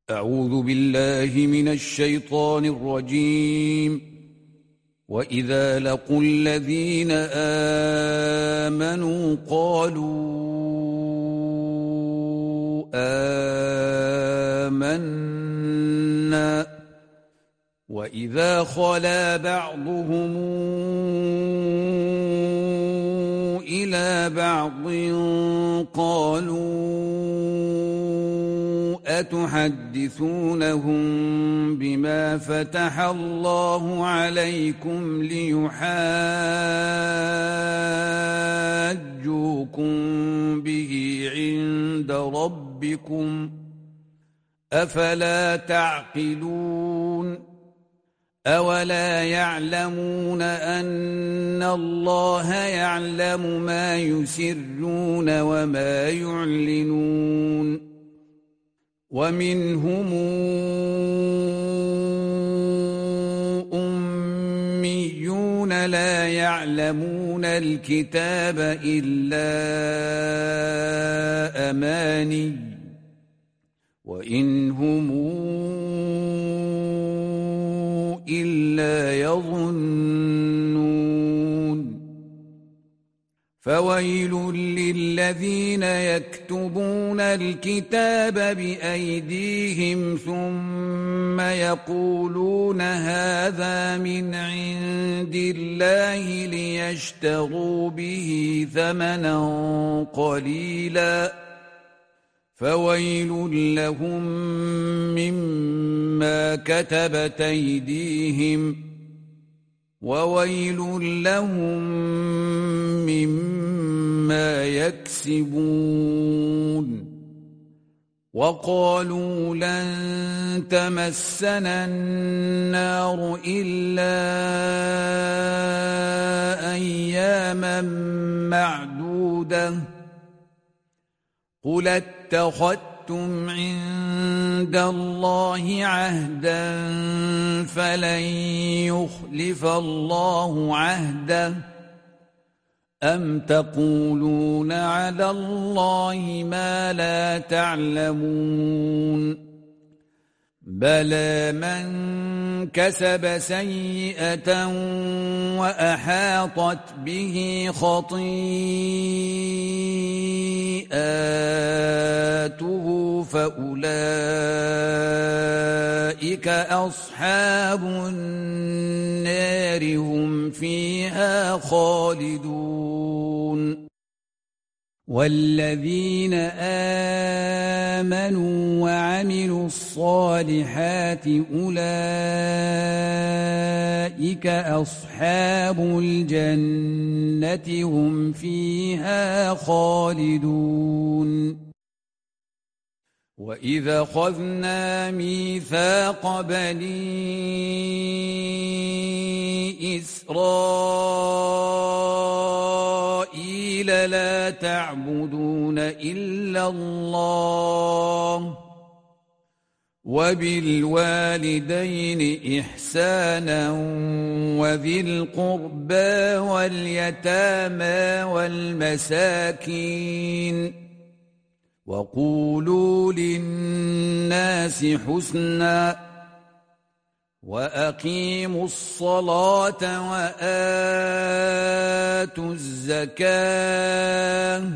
أعوذ بالله من الشيطان الرجيم. وإذا لقوا الذين آمنوا قالوا آمنا وإذا خلا بعضهم إلى بعض قالوا أتحدثونهم بما فتح الله عليكم ليحاجوكم به عند ربكم أفلا تعقلون أولا يعلمون أن الله يعلم ما يسرون وما يعلنون ومنهم أميون لا يعلمون الكتاب إلا أماني وإن هم إلا يظنون فويل للذين يكتبون الكتاب بأيديهم ثم يقولون هذا من عند الله ليشتروا به ثمنا قليلا فويل لهم مما كتبت أيديهم وويل لهم مما يكسبون وقالوا لن تمسنا النار إلا أياما معدودة قل اتخذتم عند الله عهدا فلن يخلف الله عهده أم تقولون على الله ما لا تعلمون بلى من كسب سيئة وأحاطت به خطيئاته فأولئك أصحاب النار هم فيها خالدون والذين آمنوا وعملوا الصالحات أولئك أصحاب الجنة هم فيها خالدون وإذا أخذنا ميثاق بني إسرائيل لا تعبدون إلا الله وبالوالدين إحسانا وذي القربى واليتامى والمساكين وقولوا للناس حسنا وأقيموا الصلاة وآتوا الزكاة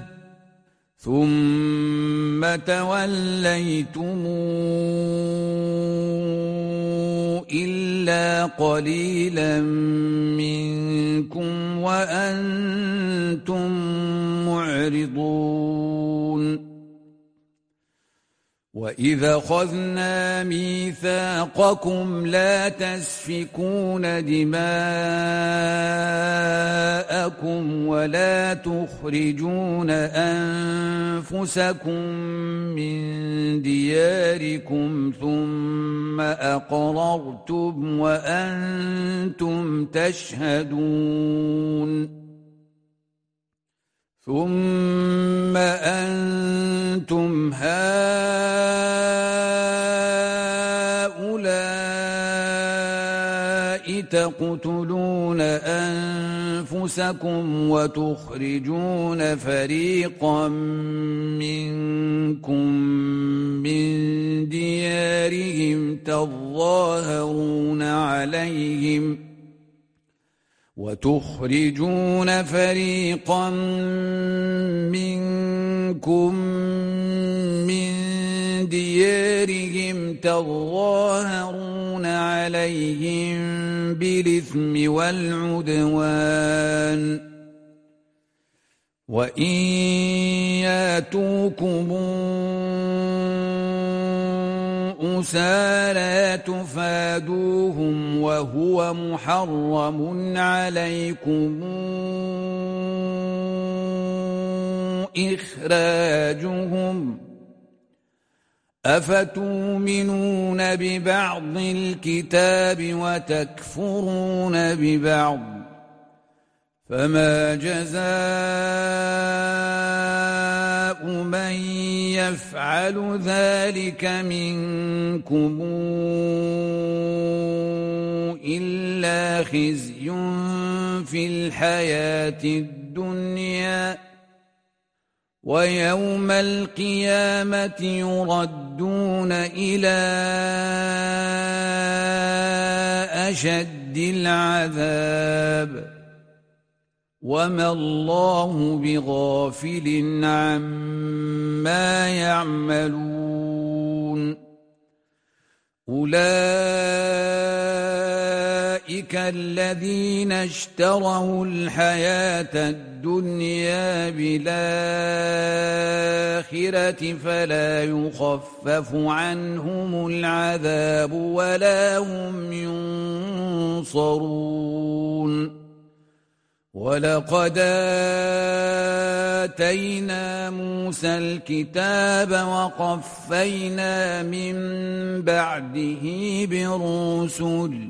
ثم توليتم إلا قليلا منكم وأنتم معرضون وإذا أخذنا ميثاقكم لا تسفكون دماءكم ولا تخرجون أنفسكم من دياركم ثم أقررتم وأنتم تشهدون ثم أنتم هؤلاء تقتلون أنفسكم وتخرجون فريقا منكم من ديارهم تظاهرون عليهم بالإثم والعدوان وإن ياتوكم أسارى تفادوهم وهو محرم عليكم إخراجهم أفتؤمنون ببعض الكتاب وتكفرون ببعض فما جزاء من يفعل ذلك منكم إلا خزي في الحياة الدنيا ويوم القيامة يردون إلى أشد العذاب وما الله بغافل عما يعملون أولئك الذين اشتروا الحياة الدنيا بالآخرة فلا يخفف عنهم العذاب ولا هم ينصرون ولقد آتينا موسى الكتاب وقفينا من بعده بالرسل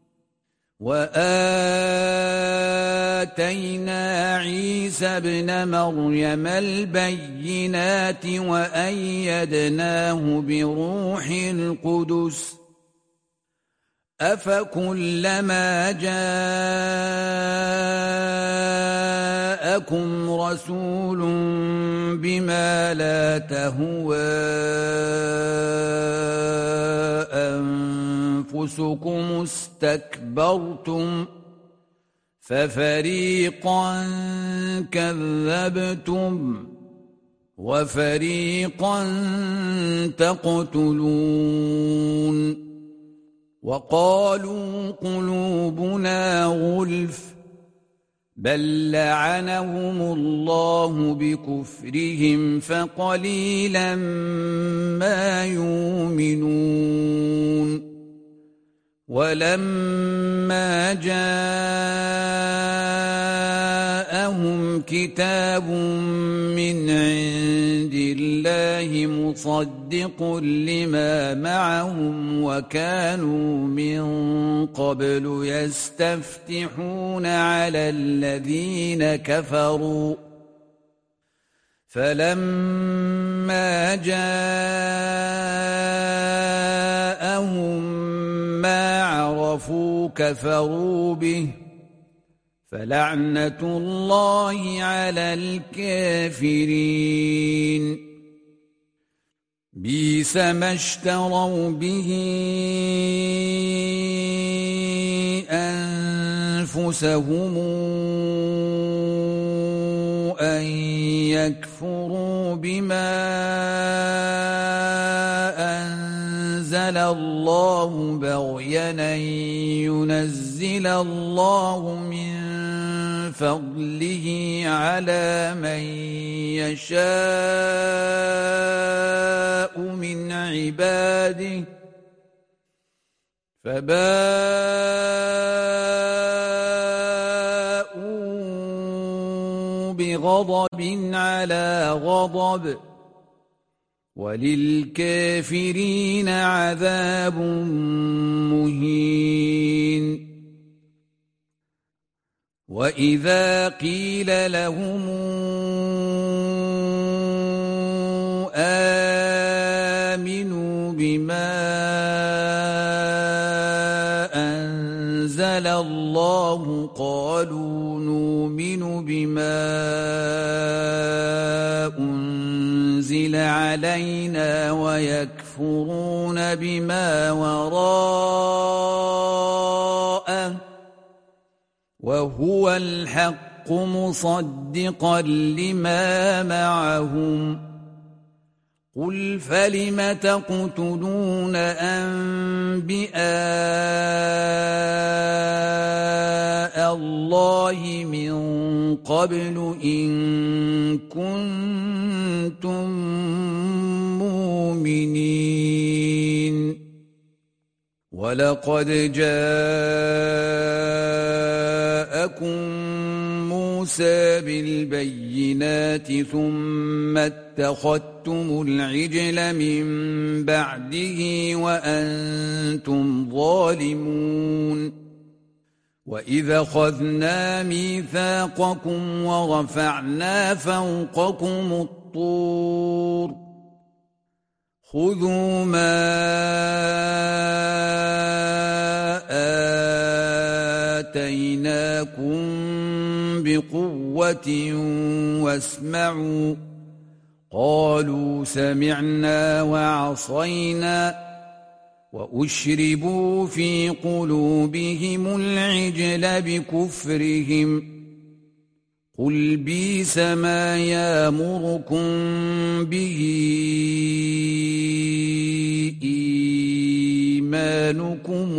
وآتينا عيسى ابن مريم البينات وأيدناه بروح القدس أفكلما جاءكم رسول بما لا تهوى أنفسكم استكبرتم ففريقا كذبتم وفريقا تقتلون وقالوا قلوبنا غلف بل لعنهم الله بكفرهم فقليلا ما يؤمنون ولما جاءهم كتاب من عند الله مصدق لما معهم وكانوا من قبل يستفتحون على الذين كفروا فلما جاءهم ما عرفوا كفروا به فلعنة الله على الكافرين بئس ما اشتروا به أنفسهم أن يكفروا بما أنزل الله بغيا أن ينزل الله من فضله على من يشاء من عباده فباءوا بغضب على غضب وللكافرين عذاب مهين وإذا قيل لهم آمنوا بما أنزل أنزل الله قالوا نؤمن بما أنزل علينا ويكفرون بما وراءه وهو الحق مصدقا لما معهم قل فلم تقتلون أنبياء الله من قبل إن كنتم مؤمنين ولقد جاءكم موسى بالبينات ثم اتخذتم العجل من بعده وأنتم ظالمون وإذا أخذنا ميثاقكم ورفعنا فوقكم الطور خذوا ما آتيناكم بقوة واسمعوا قالوا سمعنا وعصينا وأشربوا في قلوبهم العجل بكفرهم قل بئس ما يأمركم به إيمانكم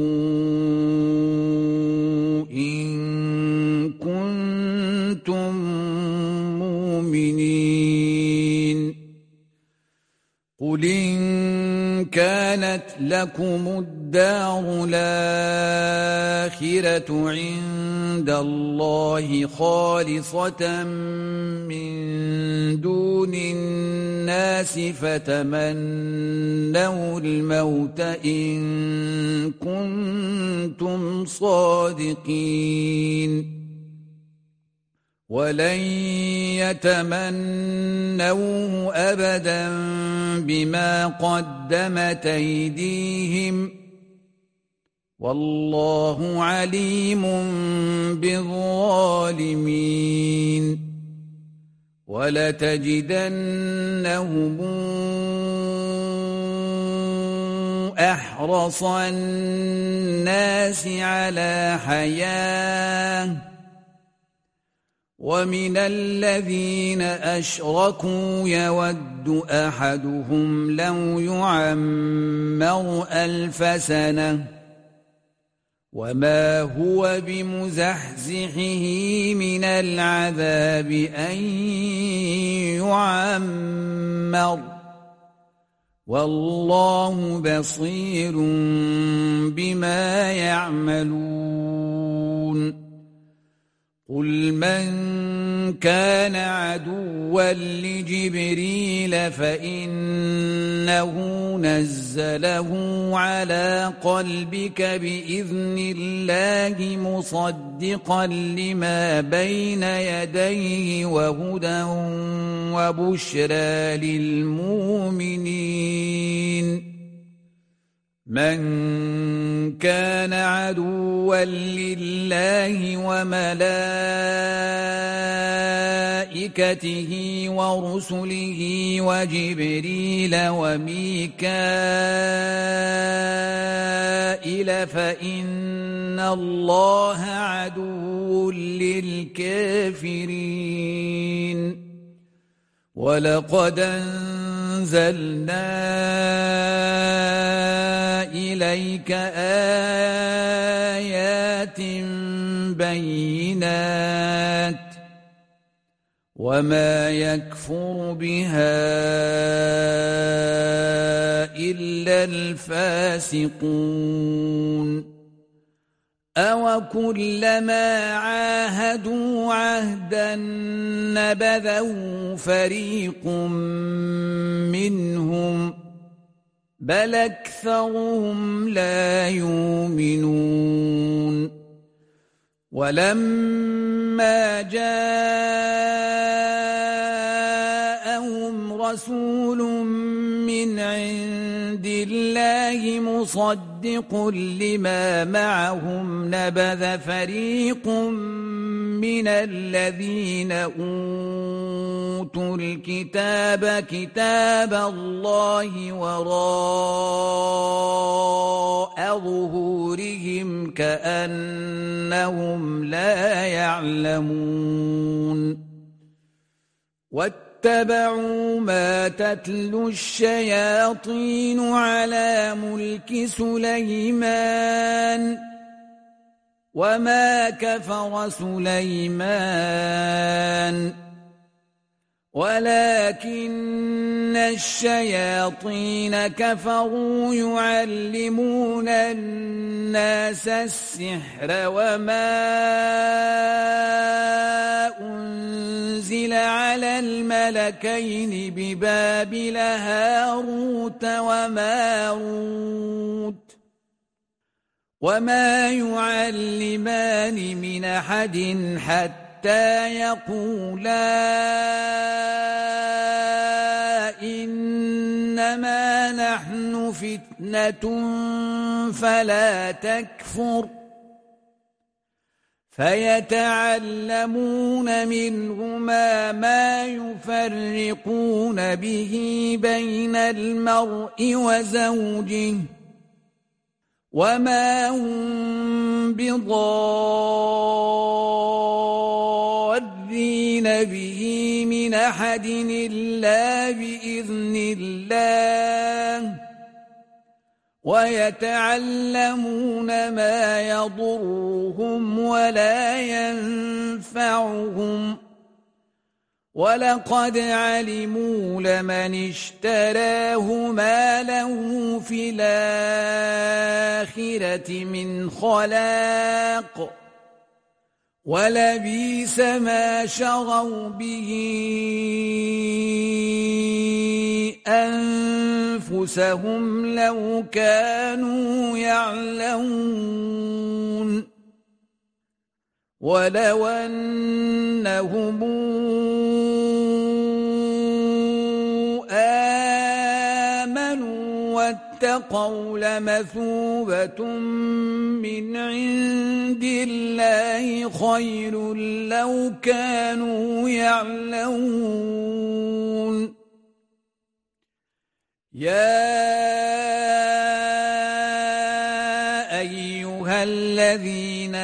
إن كنتم مؤمنين قل إن كانت لكم الدار الآخرة عند الله خالصة من دون الناس فتمنوا الموت إن كنتم صادقين ولن يتمنوه أبدا بما قدمت أيديهم والله عليم بالظالمين ولتجدنهم أحرص الناس على حياة ومن الذين أشركوا يود أحدهم لو يعمر 1000 سنة وما هو بمزحزحه من العذاب أن يعمر والله بصير بما يعملون قل من كان عدوا لجبريل فإنه نزله على قلبك بإذن الله مصدقا لما بين يديه وهدى وبشرى للمؤمنين من كان عدوا لله وملائكته ورسله وجبريل وميكائيل فإن الله عدو للكافرين ولقد أنزلنا إليك آيات بينات وما يكفر بها إلا الفاسقون أَوَكُلَّمَا عَاهَدُوا عَهْدًا نَبَذَهُ فَرِيقٌ مِّنْهُمْ بَلْ أَكْثَرُهُمْ لَا يُؤْمِنُونَ وَلَمَّا جَاءَهُمْ رَسُولٌ مِّنْ من عند الله مصدق لما معهم نبذ فريق من الذين أوتوا الكتاب كتاب الله وراء ظهورهم كأنهم لا يعلمون واتبعوا ما تتلو الشياطين على ملك سليمان وما كفر سليمان ولكن الشياطين كفروا يعلمون الناس السحر وما أنزل على الملكين ببابل هاروت وماروت وما يعلمان من أحد حتى يقولا إنما نحن فتنة فلا تكفر فيتعلمون منهما ما يفرقون به بين المرء وزوجه وما هم بضارين به من أحد إلا بإذن الله ويتعلمون ما يضرهم ولا ينفعهم ولقد علموا لمن اشتراه ما له في الآخرة من خلاق ولبئس ما شروا به أنفسهم لو كانوا يعلمون ولو أنهم آمنوا واتقوا لمثوبة من عند الله خير لو كانوا يعلمون يا أيها الذين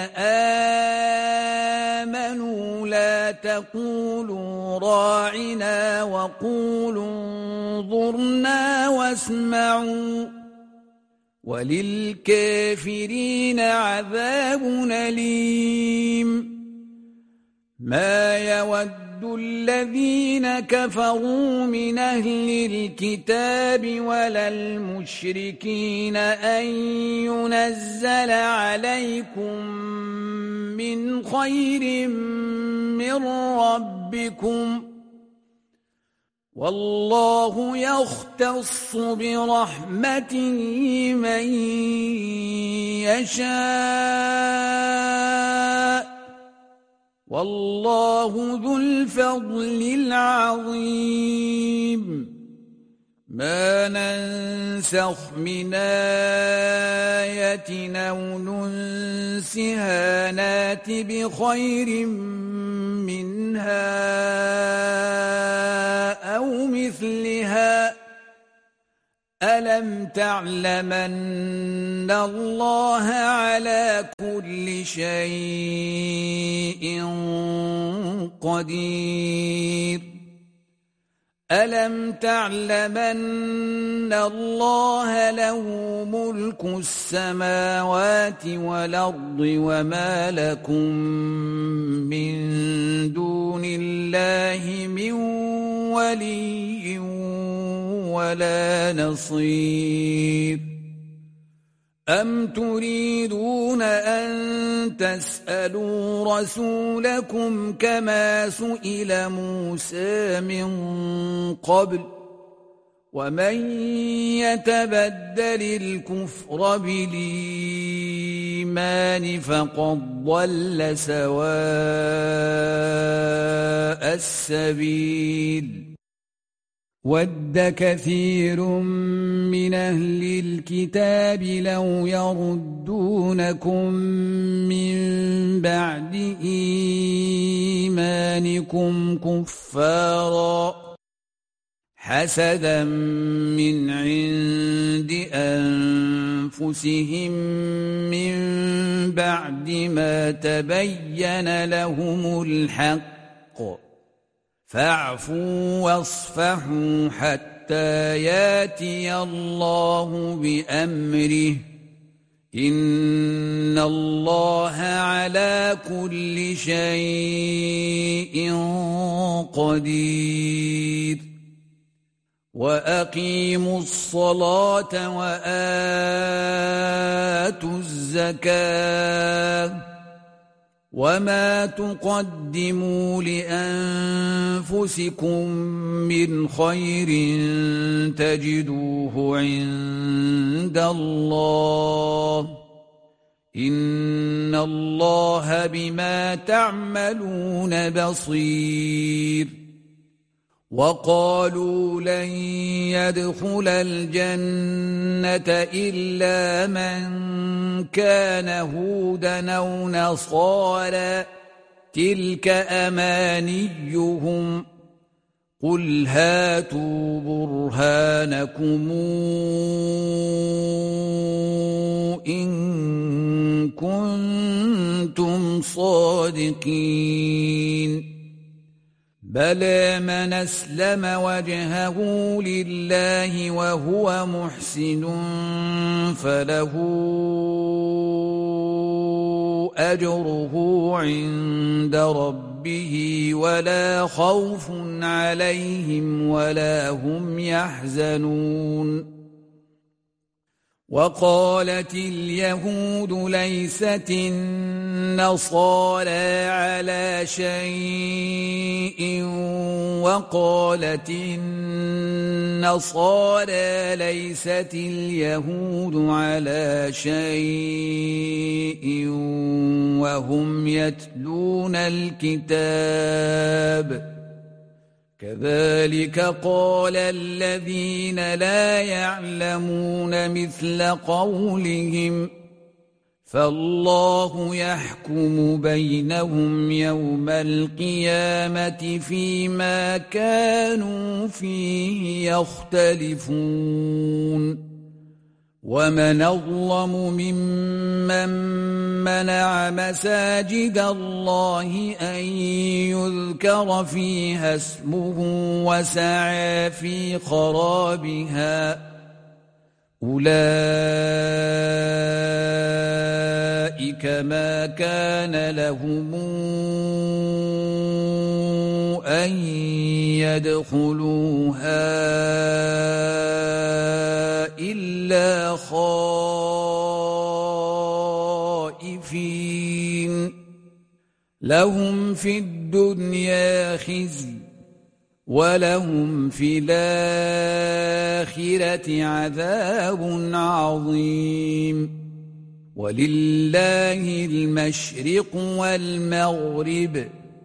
آمنوا لا تقولوا راعنا وقولوا انظرنا واسمعوا وللكافرين عذاب أليم ما يود الذين كفروا من أهل الكتاب ولا المشركين أن ينزل عليكم من خير من ربكم والله يختص برحمته من يشاء والله ذو الفضل العظيم ما ننسخ من آية أو ننسها نات بخير منها أو مثلها ألم تعلمن الله على كل شيء قدير ألم تعلمن الله له ملك السماوات والأرض وما لكم من دون الله من ولي ولا نصير أم تريدون أن تسألوا رسولكم كما سئل موسى من قبل ومن يتبدل الكفر بالإيمان فقد ضل سواء السبيل وَدَّ كَثِيرٌ مِّنْ أَهْلِ الْكِتَابِ لَوْ يَرُدُّونَكُم مِّن بَعْدِ إِيمَانِكُمْ كُفَّارًا حَسَدًا مِّنْ عِندِ أَنفُسِهِم مِّن بَعْدِ مَا تَبَيَّنَ لَهُمُ الْحَقُّ فاعفوا واصفحوا حتى ياتي الله بأمره إن الله على كل شيء قدير وأقيموا الصلاة وآتوا الزكاة وما تقدموا لأنفسكم من خير تجدوه عند الله إن الله بما تعملون بصير وقالوا لن يدخل الجنة إلا من كان هودا أو نصارى تلك أمانيهم قل هاتوا برهانكم إن كنتم صادقين بلى من أسلم وجهه لله وهو محسن فله أجره عند ربه ولا خوف عليهم ولا هم يحزنون وقالت اليهود ليست النصارى على شيء وقالت النصارى ليست اليهود على شيء وهم يتلون الكتاب كذلك قال الذين لا يعلمون مثل قولهم فالله يحكم بينهم يوم القيامة فيما كانوا فيه يختلفون ومن أظلم ممن منع مساجد الله أن يذكر فيها اسمه وسعى في خرابها أولئك ما كان لهم أن يدخلوها إلا خائفين لهم في الدنيا خزي ولهم في الآخرة عذاب عظيم ولله المشرق والمغرب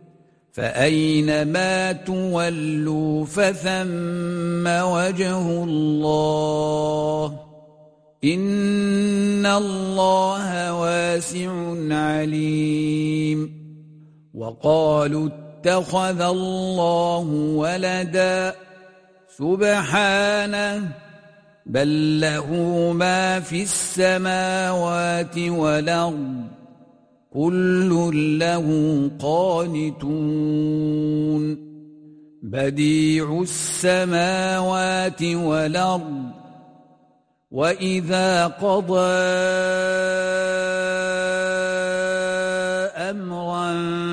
فأينما تولوا فثم وجه الله إن الله واسع عليم وقالوا اتخذ الله ولدا سبحانه بل له ما في السماوات والأرض كل له قانتون بديع السماوات والأرض وإذا قضى أمرا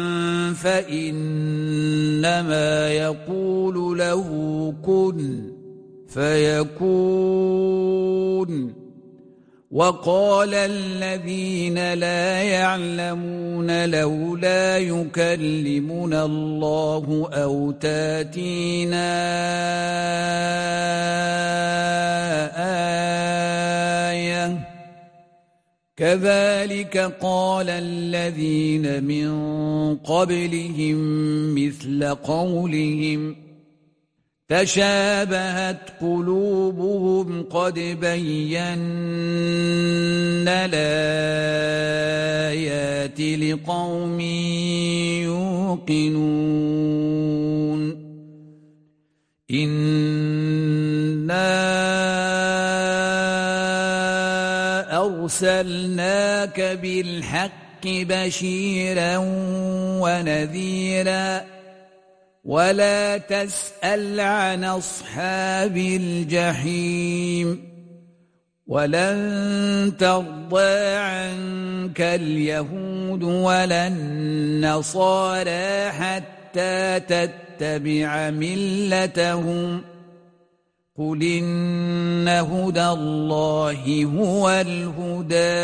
فإنما يقول له كن فيكون وقال الذين لا يعلمون لولا يكلمنا الله أو تاتينا آية كذلك قال الذين من قبلهم مثل قولهم تشابهت قلوبهم قد بينا الآيات لقوم يوقنون إنا أرسلناك بالحق بشيرا ونذيرا ولا تسأل عن أصحاب الجحيم ولن ترضى عنك اليهود ولا النصارى حتى تتبع ملتهم قل إن هدى الله هو الهدى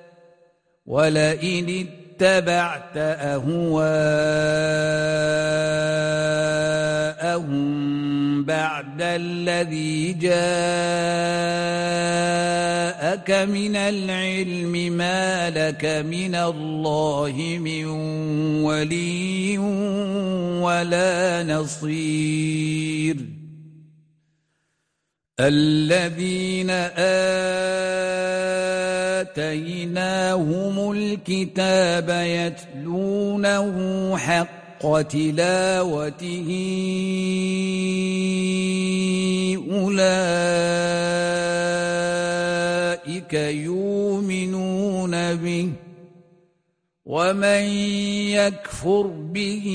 ولئن اتبعت أهواءهم بعد الذي جاءك من العلم ما لك من الله من ولي ولا نصير الذين آتيناهم الكتاب يتلونه حق تلاوته أولئك يؤمنون به ومن يكفر به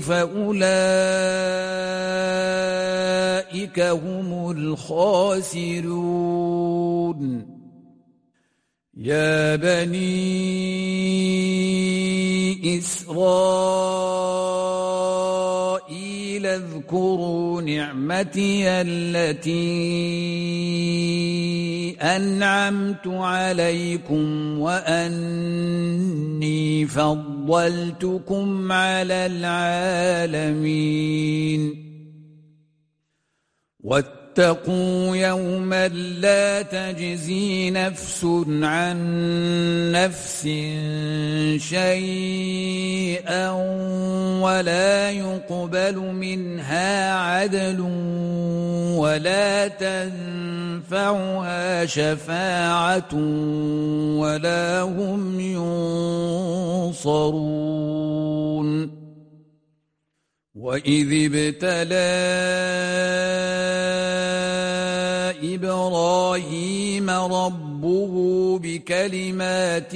فأولئك هم الخاسرون يا بني إسرائيل اذكروا نعمتي التي أنعمت عليكم وأني فضلتكم على العالمين واتقوا يوما لا تجزي نفس عن نفس شيئا ولا يقبل منها عدل ولا تنفعها شفاعة ولا هم ينصرون وإذ ابتلى إبراهيم ربه بكلمات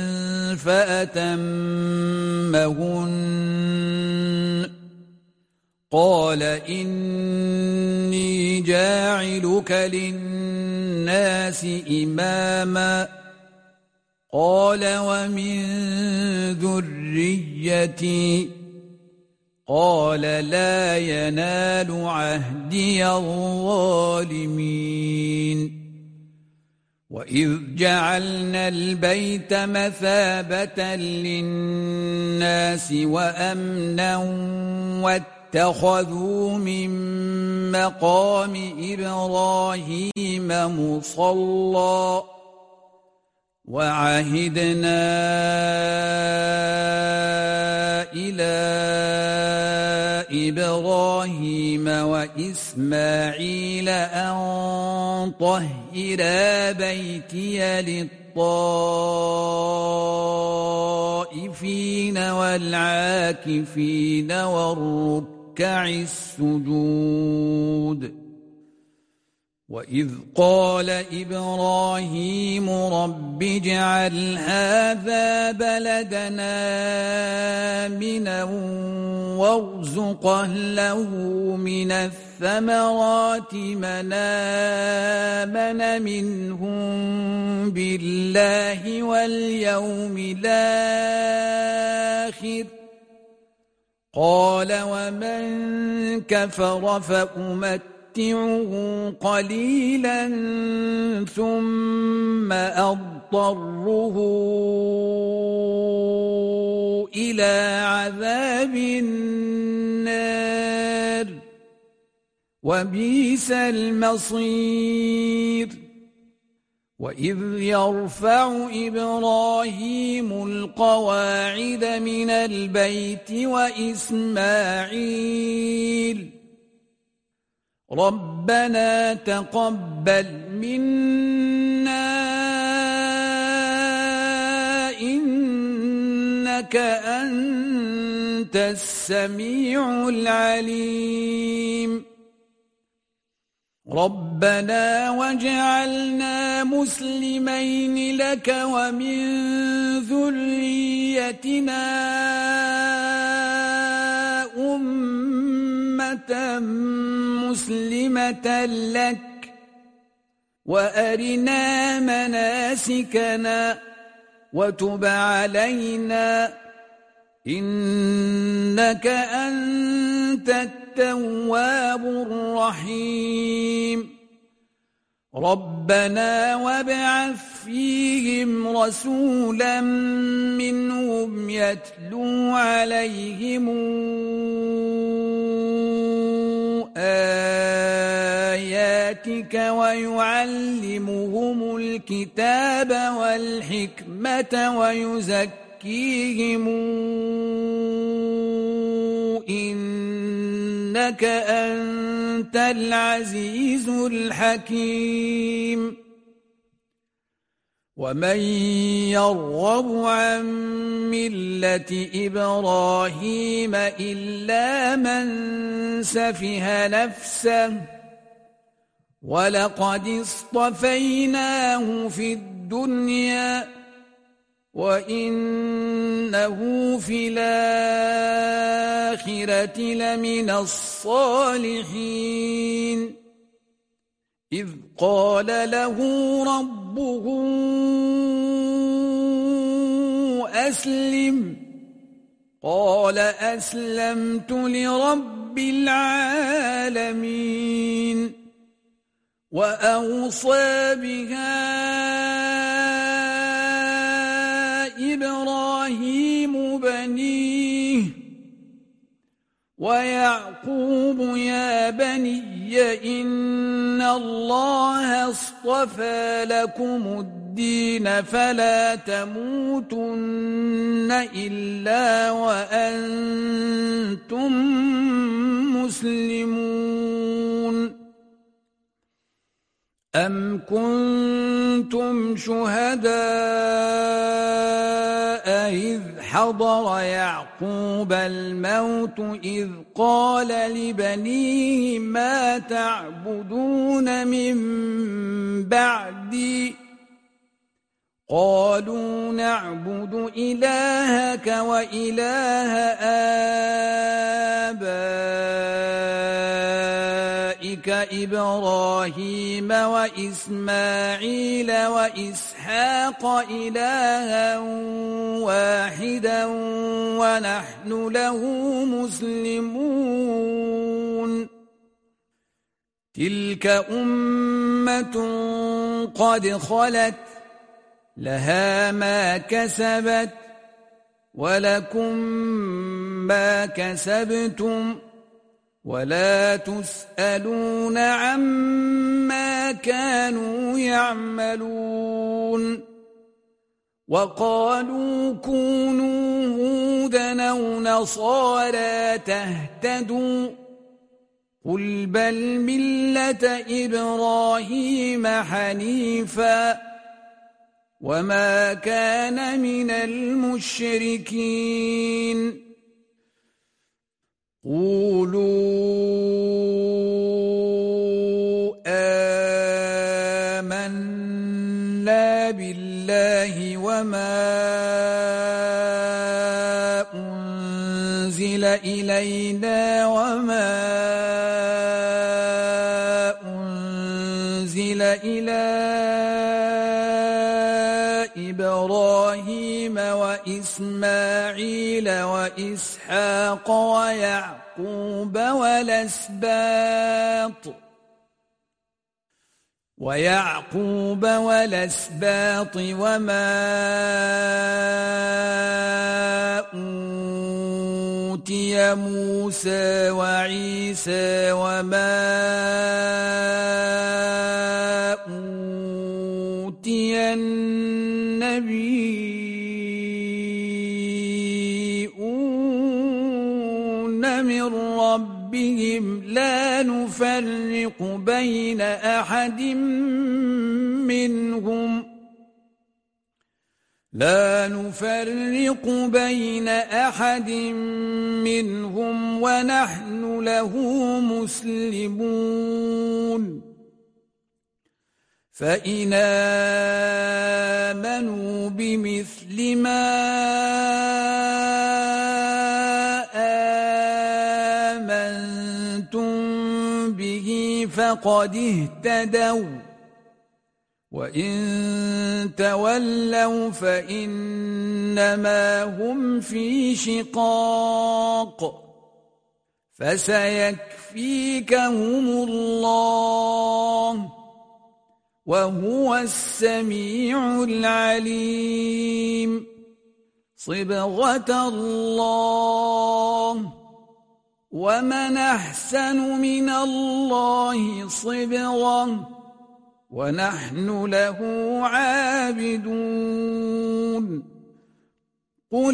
فأتمهن قال إني جاعلك للناس إماما قال ومن ذريتي قال لا ينال عهدي الظالمين وإذ جعلنا البيت مثابة للناس وأمنا واتخذوا من مقام إبراهيم مصلى وعهدنا إلى إبراهيم وإسماعيل أن طهرا بيتي للطائفين والعاكفين والركع السجود وإذ قال إبراهيم رب اجعل هذا بلدنا آمنا وارزق أهله من الثمرات من آمن منهم بالله واليوم الآخر قال ومن كفر فأمتعه قليلا ثم أضطره إلى عذاب النار وبئس المصير وإذ يرفع إبراهيم القواعد من البيت وإسماعيل ربنا تقبل منا إنك أنت السميع العليم ربنا واجعلنا مسلمين لك ومن ذريتنا أمة مسلمة لك وأرنا مناسكنا وتب علينا إنك أنت التواب الرحيم ربنا وابعث فيهم رسولا منهم يتلو عليهم آياتك ويعلمهم الكتاب والحكمة ويزكيهم إنك أنت العزيز الحكيم ومن يرغب عن ملة إبراهيم إلا من سفه نفسه ولقد اصطفيناه في الدنيا وإنه في الآخرة لمن الصالحين إذ قال له ربه أسلم قال أسلمت لرب العالمين وأوصى بها إبراهيم بنيه ويعقوب يا بني إن الله اصطفى لكم الدين فلا تموتن إلا وأنتم مسلمون أم كنتم شهداء إذ حضر يعقوب الموت إذ قال لبنيه ما تعبدون من بعدي قالوا نعبد إلهك وإله آبائك إبراهيم وإسماعيل وإسحاق إلها واحدا ونحن له مسلمون تلك أمة قد خلت لها ما كسبت ولكم ما كسبتم ولا تسألون عما كانوا يعملون وقالوا كونوا هودا أو نصارى تهتدوا قل بل ملة إبراهيم حنيفا وما كان من المشركين قولوا آمنا بالله وما أنزل إلينا وما أنزل إلى إبراهيم وإسماعيل وإسحاق ويعقوب والأسباط وما أوتي موسى وعيسى وما أوتي النبيون من ربهم ربهم لا نفرق بين أحد منهم ونحن له مسلمون فإن آمنوا بمثل ما آمنتم به فقد اهتدوا وإن تولوا فإنما هم في شقاق فسيكفيكهم الله وهو السميع العليم صبغة الله ومن أحسن من الله صبغة ونحن له عابدون قل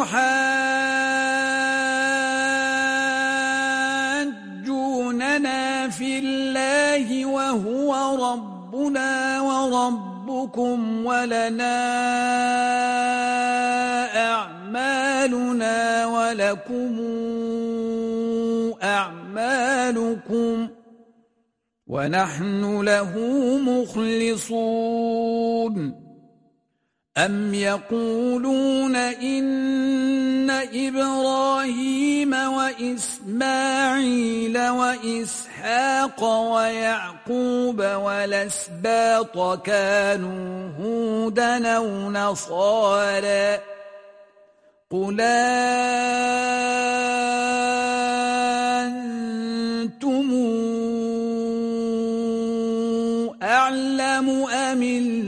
تحاجوننا في الله وهو ربنا وربكم ولنا أعمالنا ولكم أعمالكم ونحن له مخلصون أم يقولون إن إبراهيم وإسماعيل وإسحاق ويعقوب والأسباط كانوا هودا أو نصارى قل أنتم أعلم أم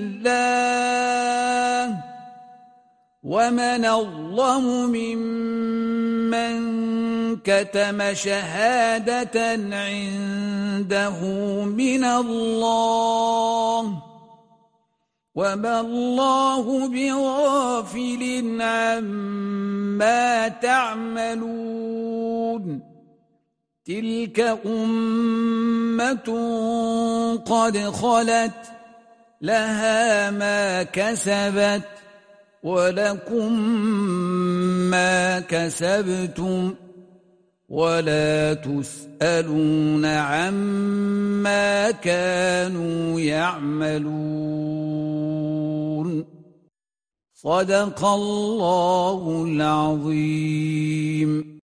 الله ومن أظلم ممن كتم شهادة عنده من الله وما الله بغافل عما تعملون تلك أمة قد خلت لها ما كسبت ولكم ما كسبتم ولا تسألون عما كانوا يعملون صدق الله العظيم.